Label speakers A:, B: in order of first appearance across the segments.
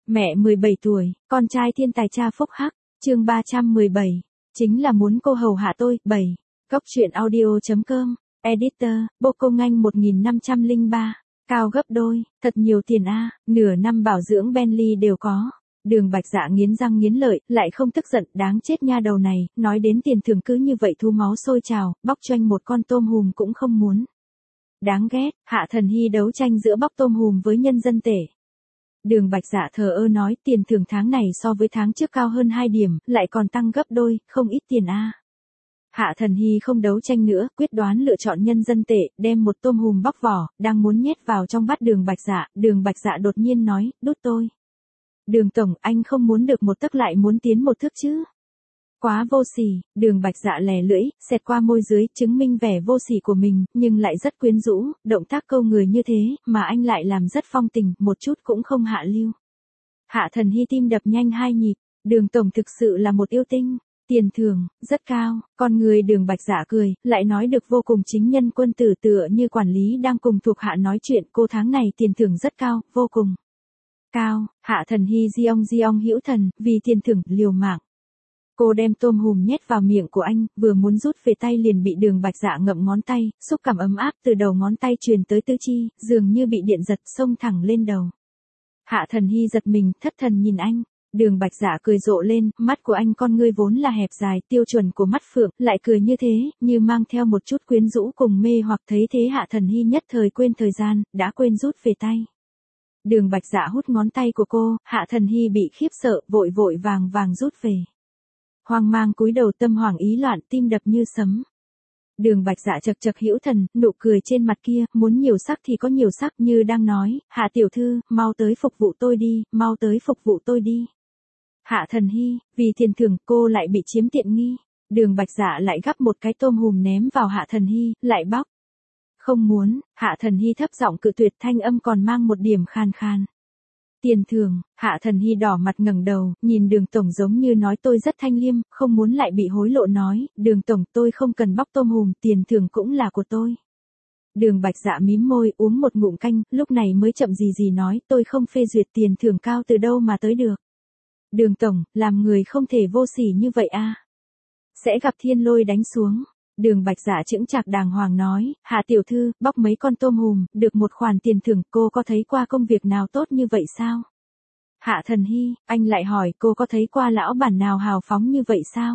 A: Mẹ 17 tuổi, con trai thiên tài cha phúc hắc, chương 317, chính là muốn cô hầu hạ tôi, 7. Góc truyện audio.com, editor, Bô Công Anh 1503, cao gấp đôi, thật nhiều tiền a, nửa năm bảo dưỡng Bentley đều có. Đường Bạch Dạ nghiến răng nghiến lợi, lại không tức giận, đáng chết nha đầu này, nói đến tiền thưởng cứ như vậy thu máu sôi trào, bóc choanh một con tôm hùm cũng không muốn. Đáng ghét, Hạ Thần Hy đấu tranh giữa bóc tôm hùm với nhân dân tệ. Đường Bạch Dạ thờ ơ nói tiền thưởng tháng này so với tháng trước cao hơn 2 điểm, lại còn tăng gấp đôi, không ít tiền a. Hạ Thần Hy không đấu tranh nữa, quyết đoán lựa chọn nhân dân tệ, đem một tôm hùm bóc vỏ, đang muốn nhét vào trong bát Đường Bạch Dạ đột nhiên nói, đút tôi. Đường tổng, anh không muốn được một tấc lại muốn tiến một thước chứ. Quá vô sỉ, Đường Bạch Dạ lè lưỡi, xẹt qua môi dưới, chứng minh vẻ vô sỉ của mình, nhưng lại rất quyến rũ, động tác câu người như thế, mà anh lại làm rất phong tình, một chút cũng không hạ lưu. Hạ Thần Hy tim đập nhanh 2 nhịp, Đường tổng thực sự là một yêu tinh, tiền thưởng, rất cao, con người Đường Bạch Dạ cười, lại nói được vô cùng chính nhân quân tử tựa như quản lý đang cùng thuộc hạ nói chuyện, cô tháng này tiền thưởng rất cao, vô cùng cao. Hạ Thần Hy giong hữu thần, vì tiền thưởng, liều mạng. Cô đem tôm hùm nhét vào miệng của anh, vừa muốn rút về tay liền bị Đường Bạch Dạ ngậm ngón tay, xúc cảm ấm áp từ đầu ngón tay truyền tới tứ chi, dường như bị điện giật xông thẳng lên đầu. Hạ Thần Hy giật mình, thất thần nhìn anh. Đường Bạch Dạ cười rộ lên, mắt của anh con ngươi vốn là hẹp dài, tiêu chuẩn của mắt phượng, lại cười như thế, như mang theo một chút quyến rũ cùng mê hoặc, thấy thế Hạ Thần Hy nhất thời quên thời gian, đã quên rút về tay. Đường Bạch Dạ hút ngón tay của cô, Hạ Thần Hy bị khiếp sợ, vội vàng rút về. Hoang mang cúi đầu, tâm hoảng ý loạn, tim đập như sấm. Đường Bạch Dạ chật hữu thần, nụ cười trên mặt kia, muốn nhiều sắc thì có nhiều sắc, như đang nói, Hạ tiểu thư, mau tới phục vụ tôi đi, mau tới phục vụ tôi đi. Hạ Thần Hy, vì tiền thưởng, cô lại bị chiếm tiện nghi. Đường Bạch Dạ lại gắp một cái tôm hùm ném vào Hạ Thần Hy, lại bóc. Không muốn, Hạ Thần Hy thấp giọng cự tuyệt, thanh âm còn mang một điểm khan khan. Tiền thưởng, Hạ Thần Hy đỏ mặt ngẩng đầu, nhìn Đường tổng giống như nói tôi rất thanh liêm, không muốn lại bị hối lộ nói, Đường tổng tôi không cần bóc tôm hùm, tiền thưởng cũng là của tôi. Đường Bạch Dạ mím môi, uống một ngụm canh, lúc này mới chậm gì nói, tôi không phê duyệt, tiền thưởng cao từ đâu mà tới được. Đường tổng, làm người không thể vô sỉ như vậy a. Sẽ gặp thiên lôi đánh xuống. Đường Bạch Dạ chững chạc đàng hoàng nói, Hạ tiểu thư, bóc mấy con tôm hùm, được một khoản tiền thưởng, cô có thấy qua công việc nào tốt như vậy sao? Hạ Thần Hy, anh lại hỏi, cô có thấy qua lão bản nào hào phóng như vậy sao?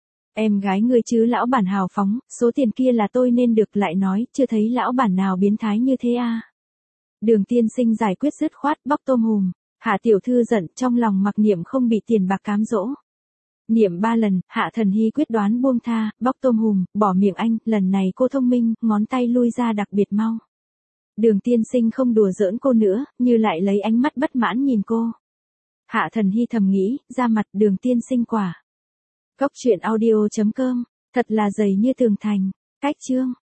A: Em gái ngươi chứ lão bản hào phóng, số tiền kia là tôi nên được, lại nói, chưa thấy lão bản nào biến thái như thế a. Đường tiên sinh giải quyết dứt khoát, bóc tôm hùm. Hạ tiểu thư giận, trong lòng mặc niệm không bị tiền bạc cám dỗ. Niệm 3 lần, Hạ Thần Hy quyết đoán buông tha, bóc tôm hùm, bỏ miệng anh, lần này cô thông minh, ngón tay lui ra đặc biệt mau. Đường tiên sinh không đùa giỡn cô nữa, như lại lấy ánh mắt bất mãn nhìn cô. Hạ Thần Hy thầm nghĩ, ra mặt Đường tiên sinh quả. Góc truyện audio.com, thật là dày như tường thành, cách chương.